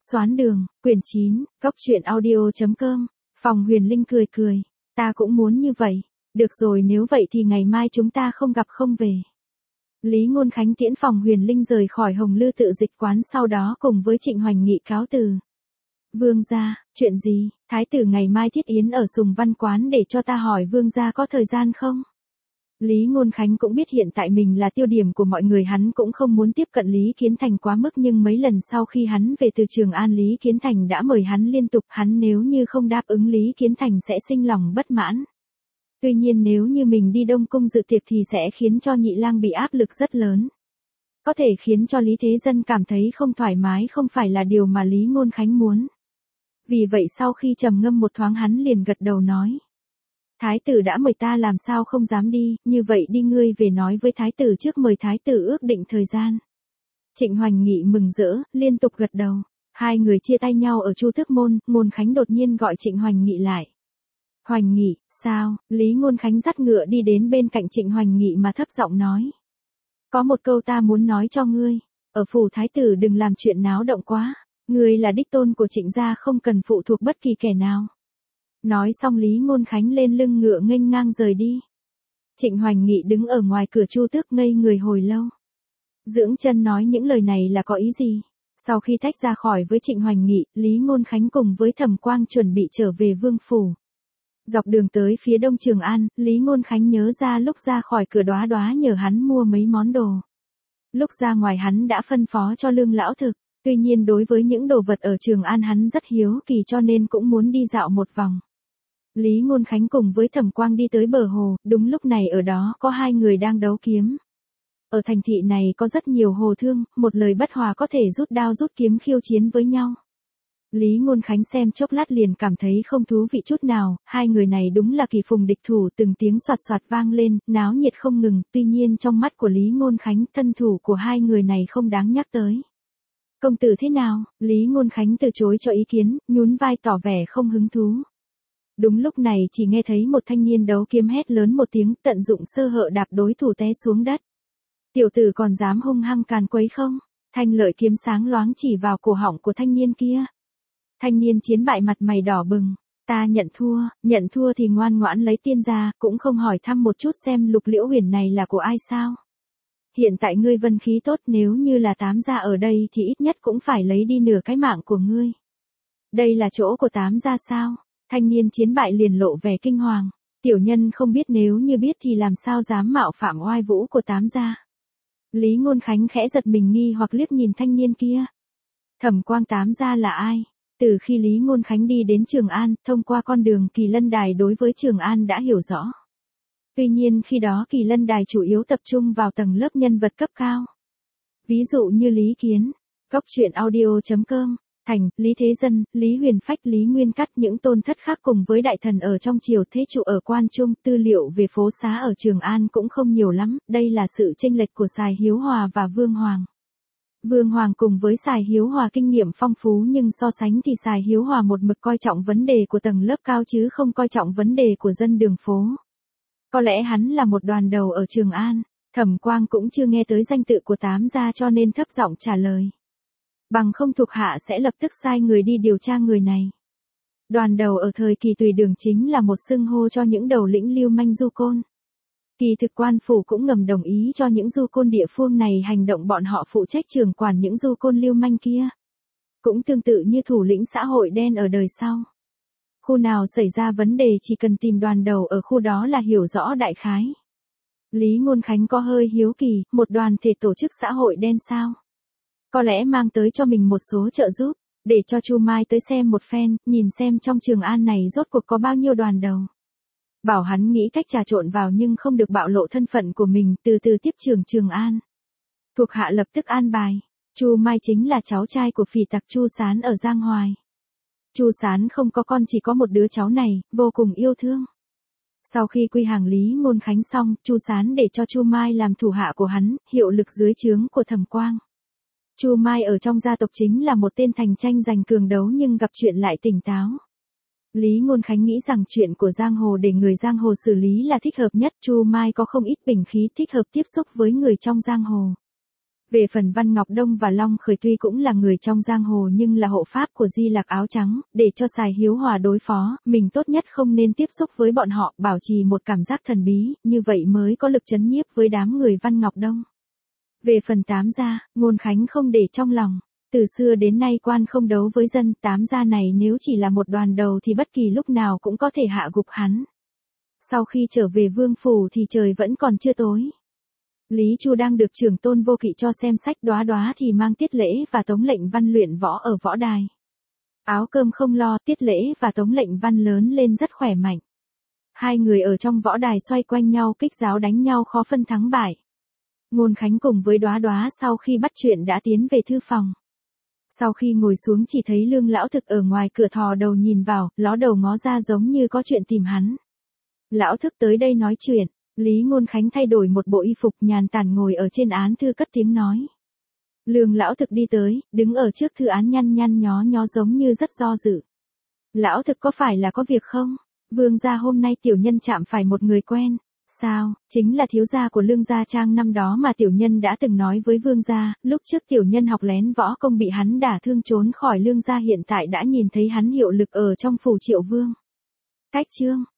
Xoán đường, quyển 9, góc truyện audio.com, Phòng Huyền Linh cười cười, ta cũng muốn như vậy, được rồi nếu vậy thì ngày mai chúng ta không gặp không về. Lý Ngôn Khánh tiễn Phòng Huyền Linh rời khỏi Hồng Lư Tự Dịch Quán, sau đó cùng với Trịnh Hoành Nghị cáo từ. Vương gia, chuyện gì, thái tử ngày mai thiết yến ở Sùng Văn Quán, để cho ta hỏi vương gia có thời gian không? Lý Ngôn Khánh cũng biết hiện tại mình là tiêu điểm của mọi người, hắn cũng không muốn tiếp cận Lý Kiến Thành quá mức, nhưng mấy lần sau khi hắn về từ Trường An, Lý Kiến Thành đã mời hắn liên tục, hắn nếu như không đáp ứng Lý Kiến Thành sẽ sinh lòng bất mãn. Tuy nhiên nếu như mình đi Đông Cung dự tiệc thì sẽ khiến cho Nhị Lang bị áp lực rất lớn. Có thể khiến cho Lý Thế Dân cảm thấy không thoải mái, không phải là điều mà Lý Ngôn Khánh muốn. Vì vậy sau khi trầm ngâm một thoáng hắn liền gật đầu nói. Thái tử đã mời ta làm sao không dám đi, như vậy đi ngươi về nói với thái tử trước, mời thái tử ước định thời gian. Trịnh Hoành Nghị mừng rỡ, liên tục gật đầu. Hai người chia tay nhau ở Chu Tước Môn, Ngôn Khánh đột nhiên gọi Trịnh Hoành Nghị lại. Hoành Nghị, sao? Lý Ngôn Khánh dắt ngựa đi đến bên cạnh Trịnh Hoành Nghị mà thấp giọng nói. Có một câu ta muốn nói cho ngươi, ở phủ thái tử đừng làm chuyện náo động quá, ngươi là đích tôn của Trịnh gia, không cần phụ thuộc bất kỳ kẻ nào. Nói xong Lý Ngôn Khánh lên lưng ngựa nghênh ngang rời đi. Trịnh Hoành Nghị đứng ở ngoài cửa Chu Tước ngây người hồi lâu. Dưỡng Chân nói những lời này là có ý gì? Sau khi tách ra khỏi với Trịnh Hoành Nghị, Lý Ngôn Khánh cùng với Thẩm Quang chuẩn bị trở về vương phủ. Dọc đường tới phía đông Trường An, Lý Ngôn Khánh nhớ ra lúc ra khỏi cửa Đóa Đóa nhờ hắn mua mấy món đồ. Lúc ra ngoài hắn đã phân phó cho Lương lão thực, tuy nhiên đối với những đồ vật ở Trường An hắn rất hiếu kỳ cho nên cũng muốn đi dạo một vòng. Lý Ngôn Khánh cùng với Thẩm Quang đi tới bờ hồ, đúng lúc này ở đó có hai người đang đấu kiếm. Ở thành thị này có rất nhiều hồ thương, một lời bất hòa có thể rút đao rút kiếm khiêu chiến với nhau. Lý Ngôn Khánh xem chốc lát liền cảm thấy không thú vị chút nào, hai người này đúng là kỳ phùng địch thủ, từng tiếng soạt soạt vang lên, náo nhiệt không ngừng, tuy nhiên trong mắt của Lý Ngôn Khánh, thân thủ của hai người này không đáng nhắc tới. Công tử thế nào? Lý Ngôn Khánh từ chối cho ý kiến, nhún vai tỏ vẻ không hứng thú. Đúng lúc này chỉ nghe thấy một thanh niên đấu kiếm hét lớn một tiếng, tận dụng sơ hở đạp đối thủ té xuống đất. Tiểu tử còn dám hung hăng càn quấy không? Thanh lợi kiếm sáng loáng chỉ vào cổ họng của thanh niên kia. Thanh niên chiến bại mặt mày đỏ bừng. Ta nhận thua thì ngoan ngoãn lấy tiên ra, cũng không hỏi thăm một chút xem Lục Liễu Huyền này là của ai sao? Hiện tại ngươi vân khí tốt, nếu như là Tám gia ở đây thì ít nhất cũng phải lấy đi nửa cái mạng của ngươi. Đây là chỗ của Tám gia sao? Thanh niên chiến bại liền lộ vẻ kinh hoàng. Tiểu nhân không biết, nếu như biết thì làm sao dám mạo phạm oai vũ của Tám gia. Lý Ngôn Khánh khẽ giật mình nghi hoặc liếc nhìn thanh niên kia. Thẩm Quang Tám gia là ai? Từ khi Lý Ngôn Khánh đi đến Trường An, thông qua con đường Kỳ Lân Đài đối với Trường An đã hiểu rõ. Tuy nhiên khi đó Kỳ Lân Đài chủ yếu tập trung vào tầng lớp nhân vật cấp cao. Ví dụ như Lý Kiến, góc truyện audio.com, Thành, Lý Thế Dân, Lý Huyền Phách, Lý Nguyên Cắt, những tôn thất khác cùng với đại thần ở trong triều thế trụ ở quan trung. Tư liệu về phố xá ở Trường An cũng không nhiều lắm, đây là sự chênh lệch của Sài Hiếu Hòa và Vương Hoàng. Vương Hoàng cùng với Sài Hiếu Hòa kinh nghiệm phong phú, nhưng so sánh thì Sài Hiếu Hòa một mực coi trọng vấn đề của tầng lớp cao chứ không coi trọng vấn đề của dân đường phố. Có lẽ hắn là một đoàn đầu ở Trường An. Thẩm Quang cũng chưa nghe tới danh tự của Tám gia cho nên thấp giọng trả lời. Bằng không thuộc hạ sẽ lập tức sai người đi điều tra người này. Đoàn đầu ở thời kỳ Tùy Đường chính là một xưng hô cho những đầu lĩnh lưu manh du côn. Kỳ thực quan phủ cũng ngầm đồng ý cho những du côn địa phương này hành động, bọn họ phụ trách trưởng quản những du côn lưu manh kia. Cũng tương tự như thủ lĩnh xã hội đen ở đời sau. Khu nào xảy ra vấn đề chỉ cần tìm đoàn đầu ở khu đó là hiểu rõ đại khái. Lý Ngôn Khánh có hơi hiếu kỳ, một đoàn thể tổ chức xã hội đen sao? Có lẽ mang tới cho mình một số trợ giúp, để cho Chu Mai tới xem một phen, nhìn xem trong Trường An này rốt cuộc có bao nhiêu đoàn đầu. Bảo hắn nghĩ cách trà trộn vào nhưng không được bạo lộ thân phận của mình, từ từ tiếp trưởng Trường An. Thuộc hạ lập tức an bài. Chu Mai chính là cháu trai của phỉ tặc Chu Sán ở Giang Hoài. Chu Sán không có con, chỉ có một đứa cháu này, vô cùng yêu thương. Sau khi quy hàng Lý Ngôn Khánh xong, Chu Sán để cho Chu Mai làm thủ hạ của hắn, hiệu lực dưới trướng của Thẩm Quang. Chu Mai ở trong gia tộc chính là một tên thành tranh giành cường đấu nhưng gặp chuyện lại tỉnh táo. Lý Ngôn Khánh nghĩ rằng chuyện của giang hồ để người giang hồ xử lý là thích hợp nhất. Chu Mai có không ít bình khí, thích hợp tiếp xúc với người trong giang hồ. Về phần Văn Ngọc Đông và Long Khởi tuy cũng là người trong giang hồ nhưng là hộ pháp của Di Lạc áo trắng, để cho Sài Hiếu Hòa đối phó, mình tốt nhất không nên tiếp xúc với bọn họ, bảo trì một cảm giác thần bí, như vậy mới có lực chấn nhiếp với đám người Văn Ngọc Đông. Về phần Tám gia, Ngôn Khánh không để trong lòng. Từ xưa đến nay quan không đấu với dân, Tám gia này nếu chỉ là một đoàn đầu thì bất kỳ lúc nào cũng có thể hạ gục hắn. Sau khi trở về vương phủ thì trời vẫn còn chưa tối. Lý Chu đang được trưởng tôn Vô Kỵ cho xem sách, Đóa Đóa thì mang Tiết Lễ và Tống Lệnh Văn luyện võ ở võ đài. Áo cơm không lo, Tiết Lễ và Tống Lệnh Văn lớn lên rất khỏe mạnh. Hai người ở trong võ đài xoay quanh nhau kích giáo đánh nhau khó phân thắng bại. Ngôn Khánh cùng với Đóa Đóa sau khi bắt chuyện đã tiến về thư phòng. Sau khi ngồi xuống chỉ thấy Lương Lão Thực ở ngoài cửa thò đầu nhìn vào, ló đầu ngó ra giống như có chuyện tìm hắn. Lão Thức tới đây nói chuyện. Lý Ngôn Khánh thay đổi một bộ y phục nhàn tản ngồi ở trên án thư cất tiếng nói. Lương Lão Thực đi tới, đứng ở trước thư án nhăn nhăn nhó nhó giống như rất do dự. Lão Thực có phải là có việc không? Vương gia hôm nay tiểu nhân chạm phải một người quen. Sao, chính là thiếu gia của Lương Gia Trang năm đó mà tiểu nhân đã từng nói với Vương gia, lúc trước tiểu nhân học lén võ công bị hắn đả thương trốn khỏi Lương Gia, hiện tại đã nhìn thấy hắn hiệu lực ở trong phủ Triệu Vương. Cách chương